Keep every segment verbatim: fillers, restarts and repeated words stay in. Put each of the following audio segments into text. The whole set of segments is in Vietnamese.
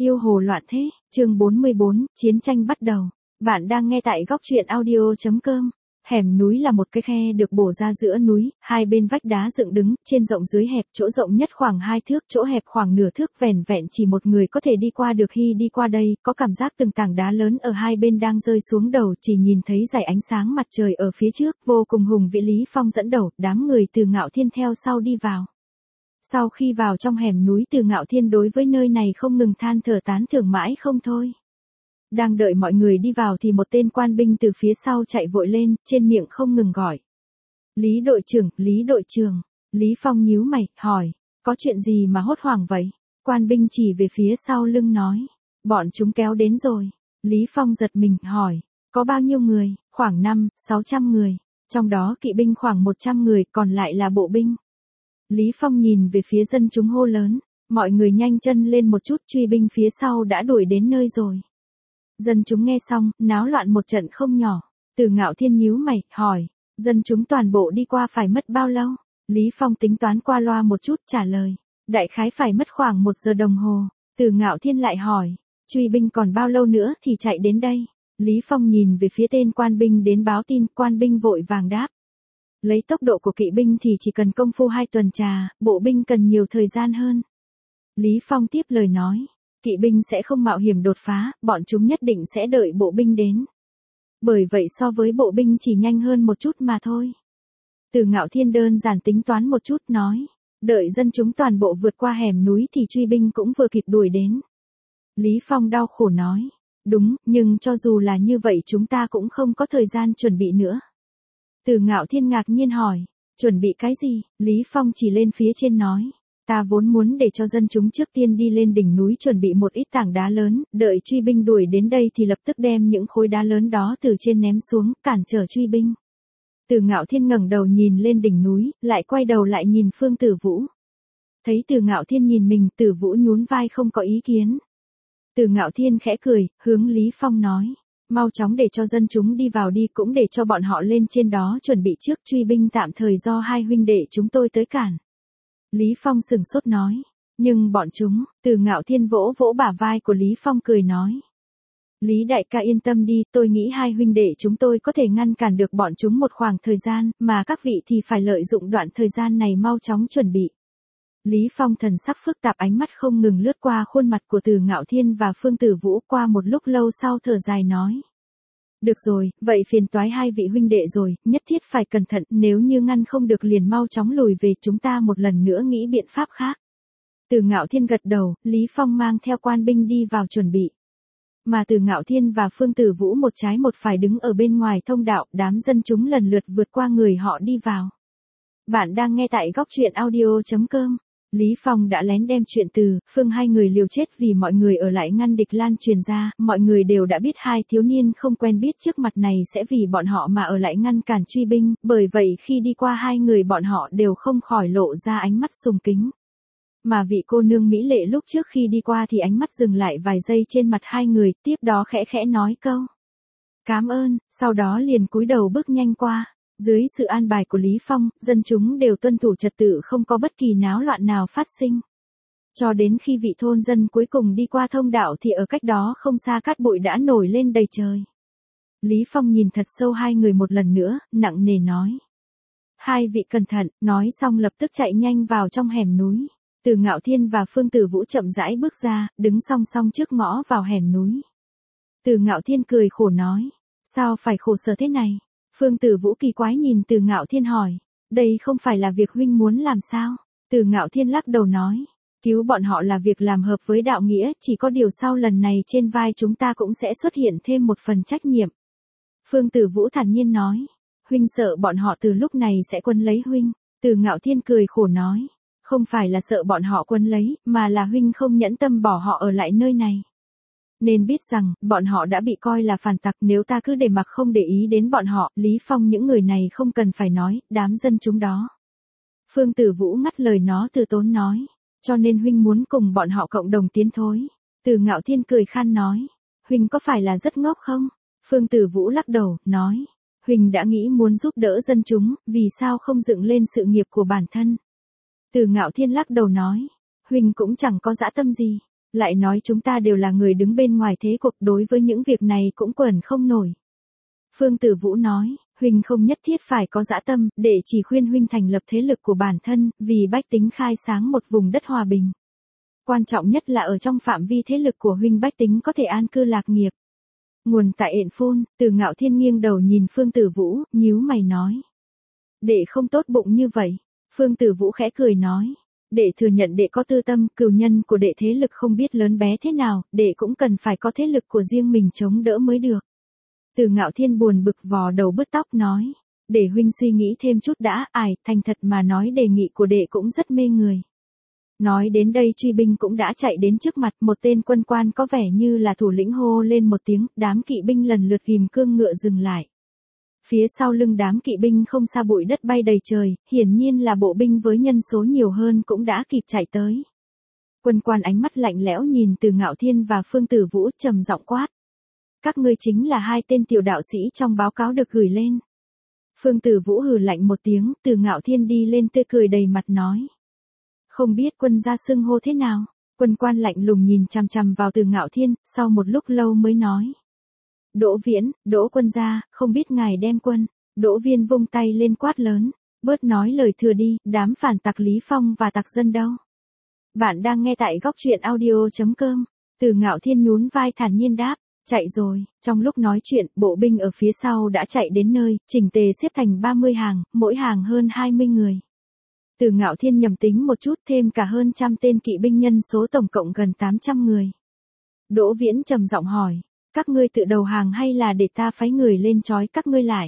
Yêu hồ loạn thế, chương bốn mươi bốn, chiến tranh bắt đầu. Bạn đang nghe tại góc truyện audio chấm com. Hẻm núi là một cái khe được bổ ra giữa núi, hai bên vách đá dựng đứng, trên rộng dưới hẹp, chỗ rộng nhất khoảng hai thước, chỗ hẹp khoảng nửa thước, vẻn vẹn chỉ một người có thể đi qua được. Khi đi qua đây, có cảm giác từng tảng đá lớn ở hai bên đang rơi xuống đầu, chỉ nhìn thấy dải ánh sáng mặt trời ở phía trước, vô cùng hùng vĩ. Lý Phong dẫn đầu, đám người Từ Ngạo Thiên theo sau đi vào. Sau khi vào trong hẻm núi, Từ Ngạo Thiên đối với nơi này không ngừng than thở tán thưởng mãi không thôi. Đang đợi mọi người đi vào thì một tên quan binh từ phía sau chạy vội lên, trên miệng không ngừng gọi. Lý đội trưởng, Lý đội trưởng. Lý Phong nhíu mày, hỏi, có chuyện gì mà hốt hoảng vậy? Quan binh chỉ về phía sau lưng nói, bọn chúng kéo đến rồi. Lý Phong giật mình, hỏi, có bao nhiêu người? Khoảng năm, sáu trăm người. Trong đó kỵ binh khoảng một trăm người, còn lại là bộ binh. Lý Phong nhìn về phía dân chúng hô lớn, mọi người nhanh chân lên một chút, truy binh phía sau đã đuổi đến nơi rồi. Dân chúng nghe xong, náo loạn một trận không nhỏ. Từ Ngạo Thiên nhíu mày, hỏi, dân chúng toàn bộ đi qua phải mất bao lâu? Lý Phong tính toán qua loa một chút, trả lời, đại khái phải mất khoảng một giờ đồng hồ. Từ Ngạo Thiên lại hỏi, truy binh còn bao lâu nữa thì chạy đến đây? Lý Phong nhìn về phía tên quan binh đến báo tin, quan binh vội vàng đáp. Lấy tốc độ của kỵ binh thì chỉ cần công phu hai tuần trà, bộ binh cần nhiều thời gian hơn. Lý Phong tiếp lời nói, kỵ binh sẽ không mạo hiểm đột phá, bọn chúng nhất định sẽ đợi bộ binh đến. Bởi vậy so với bộ binh chỉ nhanh hơn một chút mà thôi. Từ Ngạo Thiên đơn giản tính toán một chút nói, đợi dân chúng toàn bộ vượt qua hẻm núi thì truy binh cũng vừa kịp đuổi đến. Lý Phong đau khổ nói, đúng, nhưng cho dù là như vậy chúng ta cũng không có thời gian chuẩn bị nữa. Từ Ngạo Thiên ngạc nhiên hỏi, chuẩn bị cái gì? Lý Phong chỉ lên phía trên nói, ta vốn muốn để cho dân chúng trước tiên đi lên đỉnh núi chuẩn bị một ít tảng đá lớn, đợi truy binh đuổi đến đây thì lập tức đem những khối đá lớn đó từ trên ném xuống, cản trở truy binh. Từ Ngạo Thiên ngẩng đầu nhìn lên đỉnh núi, lại quay đầu lại nhìn Phương Tử Vũ. Thấy Từ Ngạo Thiên nhìn mình, Tử Vũ nhún vai không có ý kiến. Từ Ngạo Thiên khẽ cười, hướng Lý Phong nói, mau chóng để cho dân chúng đi vào đi, cũng để cho bọn họ lên trên đó chuẩn bị trước, truy binh tạm thời do hai huynh đệ chúng tôi tới cản. Lý Phong sừng sốt nói, nhưng bọn chúng, Từ Ngạo Thiên vỗ vỗ bả vai của Lý Phong cười nói. Lý đại ca yên tâm đi, tôi nghĩ hai huynh đệ chúng tôi có thể ngăn cản được bọn chúng một khoảng thời gian, mà các vị thì phải lợi dụng đoạn thời gian này mau chóng chuẩn bị. Lý Phong thần sắc phức tạp, ánh mắt không ngừng lướt qua khuôn mặt của Từ Ngạo Thiên và Phương Tử Vũ, qua một lúc lâu sau thở dài nói. Được rồi, vậy phiền toái hai vị huynh đệ rồi, nhất thiết phải cẩn thận, nếu như ngăn không được liền mau chóng lùi về, chúng ta một lần nữa nghĩ biện pháp khác. Từ Ngạo Thiên gật đầu, Lý Phong mang theo quan binh đi vào chuẩn bị. Mà Từ Ngạo Thiên và Phương Tử Vũ một trái một phải đứng ở bên ngoài thông đạo, đám dân chúng lần lượt vượt qua người họ đi vào. Bạn đang nghe tại góc truyện audio chấm com. Lý Phong đã lén đem chuyện Từ, Phương hai người liều chết vì mọi người ở lại ngăn địch lan truyền ra, mọi người đều đã biết hai thiếu niên không quen biết trước mặt này sẽ vì bọn họ mà ở lại ngăn cản truy binh, bởi vậy khi đi qua hai người bọn họ đều không khỏi lộ ra ánh mắt sùng kính. Mà vị cô nương mỹ lệ lúc trước khi đi qua thì ánh mắt dừng lại vài giây trên mặt hai người, tiếp đó khẽ khẽ nói câu cảm ơn, sau đó liền cúi đầu bước nhanh qua. Dưới sự an bài của Lý Phong, dân chúng đều tuân thủ trật tự, không có bất kỳ náo loạn nào phát sinh. Cho đến khi vị thôn dân cuối cùng đi qua thông đạo thì ở cách đó không xa cát bụi đã nổi lên đầy trời. Lý Phong nhìn thật sâu hai người một lần nữa, nặng nề nói. Hai vị cẩn thận, nói xong lập tức chạy nhanh vào trong hẻm núi. Từ Ngạo Thiên và Phương Tử Vũ chậm rãi bước ra, đứng song song trước ngõ vào hẻm núi. Từ Ngạo Thiên cười khổ nói, sao phải khổ sở thế này? Phương Tử Vũ kỳ quái nhìn Từ Ngạo Thiên hỏi, đây không phải là việc huynh muốn làm sao? Từ Ngạo Thiên lắc đầu nói, cứu bọn họ là việc làm hợp với đạo nghĩa, chỉ có điều sau lần này trên vai chúng ta cũng sẽ xuất hiện thêm một phần trách nhiệm. Phương Tử Vũ thản nhiên nói, huynh sợ bọn họ từ lúc này sẽ quân lấy huynh. Từ Ngạo Thiên cười khổ nói, không phải là sợ bọn họ quân lấy, mà là huynh không nhẫn tâm bỏ họ ở lại nơi này. Nên biết rằng, bọn họ đã bị coi là phản tặc, nếu ta cứ để mặc không để ý đến bọn họ, Lý Phong những người này không cần phải nói, đám dân chúng đó. Phương Tử Vũ ngắt lời nó từ tốn nói, cho nên huynh muốn cùng bọn họ cộng đồng tiến thối. Từ Ngạo Thiên cười khan nói, huynh có phải là rất ngốc không? Phương Tử Vũ lắc đầu, nói, huynh đã nghĩ muốn giúp đỡ dân chúng, vì sao không dựng lên sự nghiệp của bản thân? Từ Ngạo Thiên lắc đầu nói, huynh cũng chẳng có dã tâm gì. Lại nói chúng ta đều là người đứng bên ngoài thế cuộc, đối với những việc này cũng quẩn không nổi. Phương Tử Vũ nói, huynh không nhất thiết phải có dã tâm, để chỉ khuyên huynh thành lập thế lực của bản thân, vì bách tính khai sáng một vùng đất hòa bình. Quan trọng nhất là ở trong phạm vi thế lực của huynh bách tính có thể an cư lạc nghiệp. Nguồn tại Ện Phôn, Từ Ngạo Thiên nghiêng đầu nhìn Phương Tử Vũ, nhíu mày nói. Đệ không tốt bụng như vậy. Phương Tử Vũ khẽ cười nói. Đệ thừa nhận đệ có tư tâm, cừu nhân của đệ thế lực không biết lớn bé thế nào, đệ cũng cần phải có thế lực của riêng mình chống đỡ mới được. Từ Ngạo Thiên buồn bực vò đầu bứt tóc nói. Để huynh suy nghĩ thêm chút đã, ải, thành thật mà nói đề nghị của đệ cũng rất mê người. Nói đến đây truy binh cũng đã chạy đến trước mặt, một tên quân quan có vẻ như là thủ lĩnh hô lên một tiếng, đám kỵ binh lần lượt ghim cương ngựa dừng lại. Phía sau lưng đám kỵ binh không xa bụi đất bay đầy trời, hiển nhiên là bộ binh với nhân số nhiều hơn cũng đã kịp chạy tới. Quân quan ánh mắt lạnh lẽo nhìn Từ Ngạo Thiên và Phương Tử Vũ trầm giọng quát. Các ngươi chính là hai tên tiểu đạo sĩ trong báo cáo được gửi lên. Phương Tử Vũ hừ lạnh một tiếng, Từ Ngạo Thiên đi lên tươi cười đầy mặt nói. Không biết quân gia xưng hô thế nào? Quân quan lạnh lùng nhìn chằm chằm vào Từ Ngạo Thiên, sau một lúc lâu mới nói. Đỗ Viễn, Đỗ quân gia, không biết ngài đem quân. Đỗ Viên vung tay lên quát lớn. Bớt nói lời thừa đi, đám phản tặc Lý Phong và tặc dân đâu. Bạn đang nghe tại góc truyện audio chấm com. Từ Ngạo Thiên nhún vai thản nhiên đáp. Chạy rồi. Trong lúc nói chuyện, bộ binh ở phía sau đã chạy đến nơi, chỉnh tề xếp thành ba mươi hàng, mỗi hàng hơn hai mươi người. Từ Ngạo Thiên nhầm tính một chút, thêm cả hơn trăm tên kỵ binh, nhân số tổng cộng gần tám trăm người. Đỗ Viễn trầm giọng hỏi, các ngươi tự đầu hàng hay là để ta phái người lên trói các ngươi lại?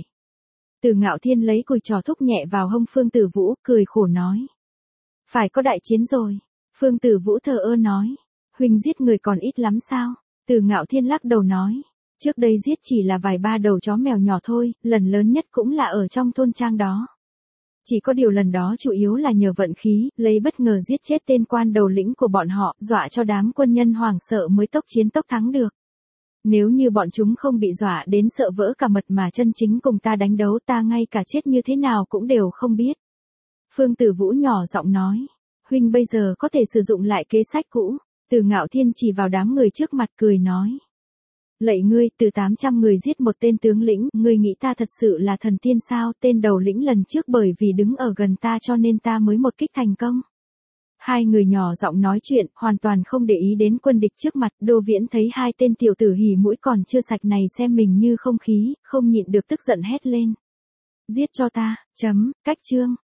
Từ Ngạo Thiên lấy cùi trò thúc nhẹ vào hông Phương Tử Vũ, cười khổ nói. Phải có đại chiến rồi. Phương Tử Vũ thờ ơ nói, huynh giết người còn ít lắm sao? Từ Ngạo Thiên lắc đầu nói, trước đây giết chỉ là vài ba đầu chó mèo nhỏ thôi, lần lớn nhất cũng là ở trong thôn trang đó. Chỉ có điều lần đó chủ yếu là nhờ vận khí, lấy bất ngờ giết chết tên quan đầu lĩnh của bọn họ, dọa cho đám quân nhân hoảng sợ mới tốc chiến tốc thắng được. Nếu như bọn chúng không bị dọa đến sợ vỡ cả mật mà chân chính cùng ta đánh đấu, ta ngay cả chết như thế nào cũng đều không biết. Phương Tử Vũ nhỏ giọng nói, huynh bây giờ có thể sử dụng lại kế sách cũ. Từ Ngạo Thiên chỉ vào đám người trước mặt cười nói. Lạy ngươi, từ tám trăm người giết một tên tướng lĩnh, ngươi nghĩ ta thật sự là thần tiên sao? Tên đầu lĩnh lần trước bởi vì đứng ở gần ta cho nên ta mới một kích thành công. Hai người nhỏ giọng nói chuyện, hoàn toàn không để ý đến quân địch trước mặt. Đô Viễn thấy hai tên tiểu tử hỉ mũi còn chưa sạch này xem mình như không khí, không nhịn được tức giận hét lên. Giết cho ta, chấm, cách chương.